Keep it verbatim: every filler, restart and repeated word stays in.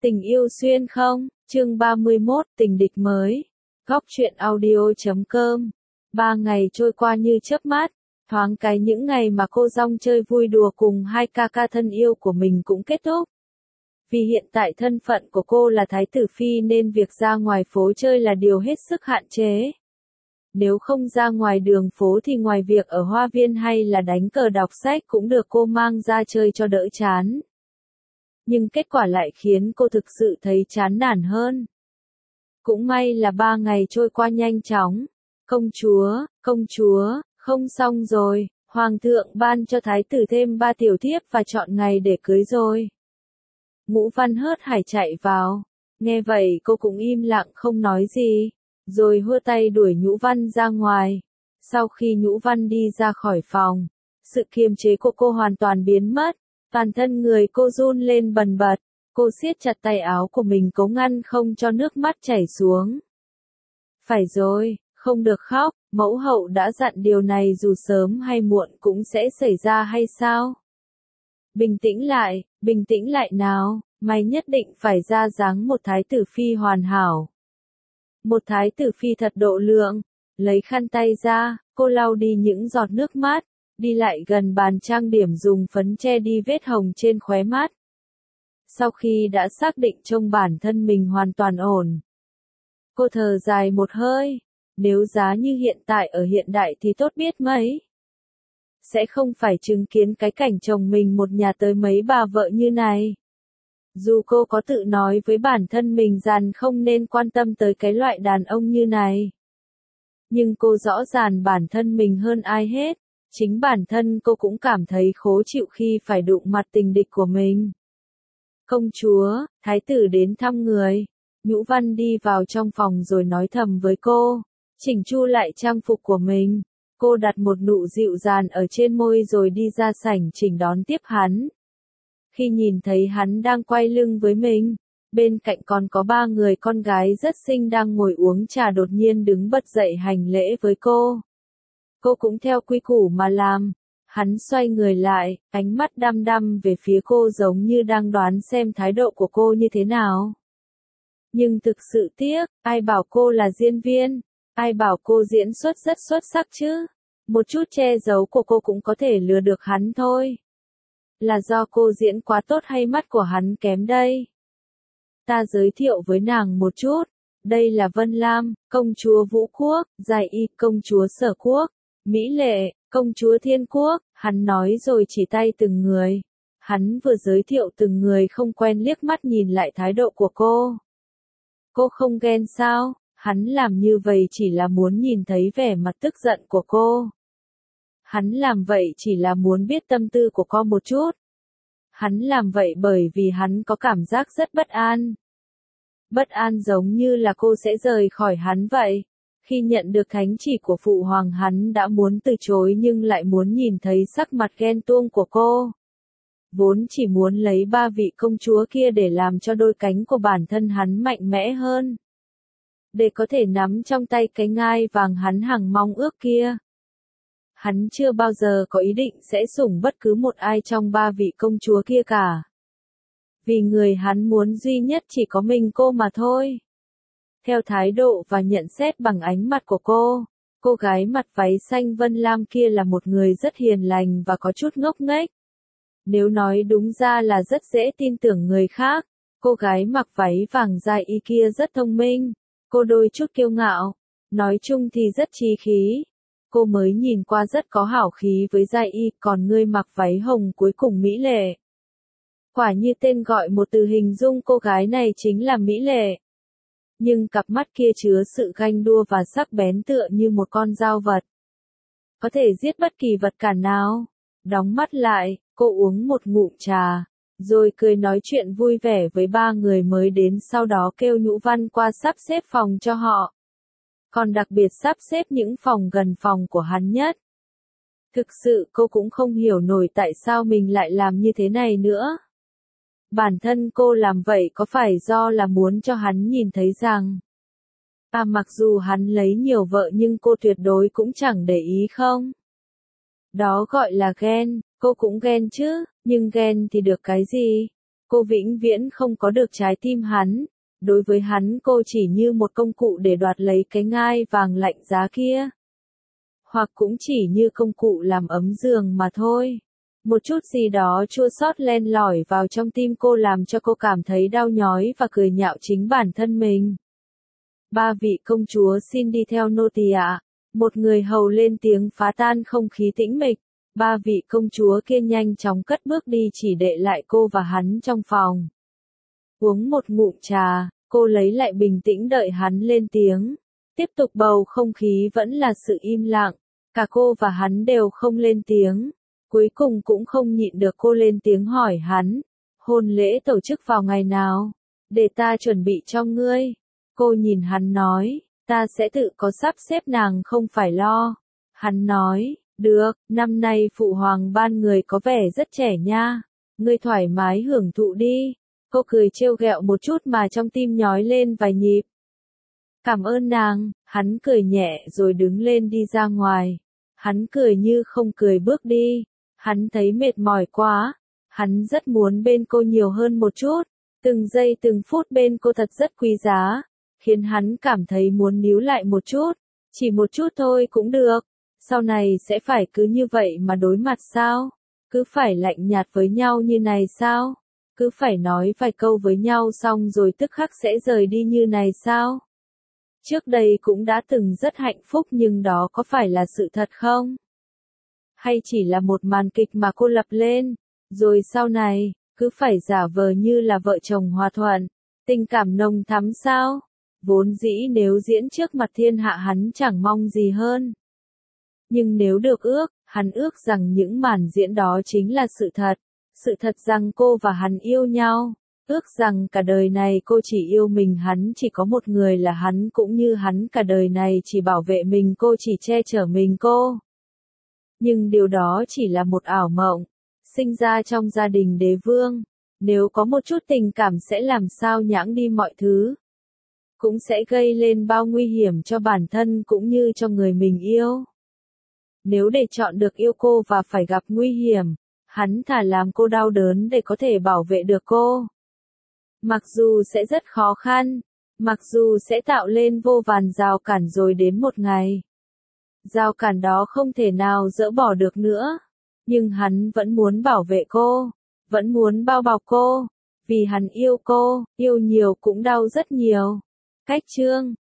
Tình yêu xuyên không, chương ba mươi mốt, tình địch mới. Góc truyện audio chấm com. Ba ngày trôi qua như chớp mắt, thoáng cái những ngày mà cô Dong chơi vui đùa cùng hai ca ca thân yêu của mình cũng kết thúc. Vì hiện tại thân phận của cô là thái tử phi nên việc ra ngoài phố chơi là điều hết sức hạn chế. Nếu không ra ngoài đường phố thì ngoài việc ở hoa viên hay là đánh cờ đọc sách cũng được cô mang ra chơi cho đỡ chán. Nhưng kết quả lại khiến cô thực sự thấy chán nản hơn. Cũng may là ba ngày trôi qua nhanh chóng. Công chúa, công chúa, không xong rồi, hoàng thượng ban cho thái tử thêm ba tiểu thiếp và chọn ngày để cưới rồi. Ngũ Văn hớt hải chạy vào, nghe vậy cô cũng im lặng không nói gì, rồi hua tay đuổi Nhũ Văn ra ngoài. Sau khi Nhũ Văn đi ra khỏi phòng, sự kiềm chế của cô hoàn toàn biến mất. Toàn thân người cô run lên bần bật, cô siết chặt tay áo của mình cố ngăn không cho nước mắt chảy xuống. Phải rồi, không được khóc, mẫu hậu đã dặn điều này dù sớm hay muộn cũng sẽ xảy ra hay sao? Bình tĩnh lại, bình tĩnh lại nào, mày nhất định phải ra dáng một thái tử phi hoàn hảo. Một thái tử phi thật độ lượng, lấy khăn tay ra, cô lau đi những giọt nước mắt. Đi lại gần bàn trang điểm dùng phấn che đi vết hồng trên khóe mắt. Sau khi đã xác định trông bản thân mình hoàn toàn ổn, cô thở dài một hơi, nếu giá như hiện tại ở hiện đại thì tốt biết mấy. Sẽ không phải chứng kiến cái cảnh chồng mình một nhà tới mấy bà vợ như này. Dù cô có tự nói với bản thân mình rằng không nên quan tâm tới cái loại đàn ông như này. Nhưng cô rõ ràng bản thân mình hơn ai hết. Chính bản thân cô cũng cảm thấy khó chịu khi phải đụng mặt tình địch của mình. Công chúa, thái tử đến thăm người. Nhũ Văn đi vào trong phòng rồi nói thầm với cô, chỉnh chu lại trang phục của mình. Cô đặt một nụ dịu dàng ở trên môi rồi đi ra sảnh chỉnh đón tiếp hắn. Khi nhìn thấy hắn đang quay lưng với mình, bên cạnh còn có ba người con gái rất xinh đang ngồi uống trà đột nhiên đứng bật dậy hành lễ với cô. Cô cũng theo quy củ mà làm. Hắn xoay người lại, ánh mắt đăm đăm về phía cô giống như đang đoán xem thái độ của cô như thế nào. Nhưng thực sự tiếc, ai bảo cô là diễn viên, ai bảo cô diễn xuất rất xuất sắc chứ. Một chút che giấu của cô cũng có thể lừa được hắn thôi. Là do cô diễn quá tốt hay mắt của hắn kém đây? Ta giới thiệu với nàng một chút. Đây là Vân Lam, công chúa Vũ Quốc, Giai Y, công chúa Sở Quốc. Mỹ Lệ, công chúa Thiên Quốc, hắn nói rồi chỉ tay từng người. Hắn vừa giới thiệu từng người không quen liếc mắt nhìn lại thái độ của cô. Cô không ghen sao? Hắn làm như vậy chỉ là muốn nhìn thấy vẻ mặt tức giận của cô. Hắn làm vậy chỉ là muốn biết tâm tư của cô một chút. Hắn làm vậy bởi vì hắn có cảm giác rất bất an. Bất an giống như là cô sẽ rời khỏi hắn vậy. Khi nhận được thánh chỉ của phụ hoàng hắn đã muốn từ chối nhưng lại muốn nhìn thấy sắc mặt ghen tuông của cô. Vốn chỉ muốn lấy ba vị công chúa kia để làm cho đôi cánh của bản thân hắn mạnh mẽ hơn. Để có thể nắm trong tay cái ngai vàng hắn hằng mong ước kia. Hắn chưa bao giờ có ý định sẽ sủng bất cứ một ai trong ba vị công chúa kia cả. Vì người hắn muốn duy nhất chỉ có mình cô mà thôi. Theo thái độ và nhận xét bằng ánh mắt của cô, cô gái mặt váy xanh Vân Lam kia là một người rất hiền lành và có chút ngốc nghếch. Nếu nói đúng ra là rất dễ tin tưởng người khác, cô gái mặc váy vàng Giai Y kia rất thông minh, cô đôi chút kiêu ngạo, nói chung thì rất chí khí. Cô mới nhìn qua rất có hảo khí với Giai Y, còn người mặc váy hồng cuối cùng Mỹ Lệ. Quả như tên gọi một từ hình dung cô gái này chính là Mỹ Lệ. Nhưng cặp mắt kia chứa sự ganh đua và sắc bén tựa như một con dao vật. Có thể giết bất kỳ vật cản nào. Đóng mắt lại, cô uống một ngụm trà, rồi cười nói chuyện vui vẻ với ba người mới đến sau đó kêu Nhũ Văn qua sắp xếp phòng cho họ. Còn đặc biệt sắp xếp những phòng gần phòng của hắn nhất. Thực sự cô cũng không hiểu nổi tại sao mình lại làm như thế này nữa. Bản thân cô làm vậy có phải do là muốn cho hắn nhìn thấy rằng, à mặc dù hắn lấy nhiều vợ nhưng cô tuyệt đối cũng chẳng để ý không? Đó gọi là ghen, cô cũng ghen chứ, nhưng ghen thì được cái gì? Cô vĩnh viễn không có được trái tim hắn. Đối với hắn cô chỉ như một công cụ để đoạt lấy cái ngai vàng lạnh giá kia. Hoặc cũng chỉ như công cụ làm ấm giường mà thôi. Một chút gì đó chua xót len lỏi vào trong tim cô làm cho cô cảm thấy đau nhói và cười nhạo chính bản thân mình. Ba vị công chúa xin đi theo nô tỳ ạ. Một người hầu lên tiếng phá tan không khí tĩnh mịch. Ba vị công chúa kia nhanh chóng cất bước đi chỉ để lại cô và hắn trong phòng. Uống một ngụm trà, cô lấy lại bình tĩnh đợi hắn lên tiếng. Tiếp tục bầu không khí vẫn là sự im lặng. Cả cô và hắn đều không lên tiếng. Cuối cùng cũng không nhịn được cô lên tiếng hỏi hắn. Hôn lễ tổ chức vào ngày nào? Để ta chuẩn bị cho ngươi. Cô nhìn hắn nói, ta sẽ tự có sắp xếp nàng không phải lo. Hắn nói, được, năm nay phụ hoàng ban người có vẻ rất trẻ nha. Ngươi thoải mái hưởng thụ đi. Cô cười trêu ghẹo một chút mà trong tim nhói lên vài nhịp. Cảm ơn nàng, hắn cười nhẹ rồi đứng lên đi ra ngoài. Hắn cười như không cười bước đi. Hắn thấy mệt mỏi quá. Hắn rất muốn bên cô nhiều hơn một chút. Từng giây từng phút bên cô thật rất quý giá. Khiến hắn cảm thấy muốn níu lại một chút. Chỉ một chút thôi cũng được. Sau này sẽ phải cứ như vậy mà đối mặt sao? Cứ phải lạnh nhạt với nhau như này sao? Cứ phải nói vài câu với nhau xong rồi tức khắc sẽ rời đi như này sao? Trước đây cũng đã từng rất hạnh phúc nhưng đó có phải là sự thật không? Hay chỉ là một màn kịch mà cô lập lên? Rồi sau này, cứ phải giả vờ như là vợ chồng hòa thuận, tình cảm nồng thắm sao? Vốn dĩ nếu diễn trước mặt thiên hạ hắn chẳng mong gì hơn. Nhưng nếu được ước, hắn ước rằng những màn diễn đó chính là sự thật. Sự thật rằng cô và hắn yêu nhau. Ước rằng cả đời này cô chỉ yêu mình hắn chỉ có một người là hắn cũng như hắn cả đời này chỉ bảo vệ mình cô chỉ che chở mình cô. Nhưng điều đó chỉ là một ảo mộng. Sinh ra trong gia đình đế vương. Nếu có một chút tình cảm sẽ làm sao nhãng đi mọi thứ. Cũng sẽ gây lên bao nguy hiểm cho bản thân cũng như cho người mình yêu. Nếu để chọn được yêu cô và phải gặp nguy hiểm, hắn thà làm cô đau đớn để có thể bảo vệ được cô. Mặc dù sẽ rất khó khăn, mặc dù sẽ tạo lên vô vàn rào cản rồi đến một ngày. Rào cản đó không thể nào dỡ bỏ được nữa, nhưng hắn vẫn muốn bảo vệ cô, vẫn muốn bao bọc cô, vì hắn yêu cô, yêu nhiều cũng đau rất nhiều. Cách chương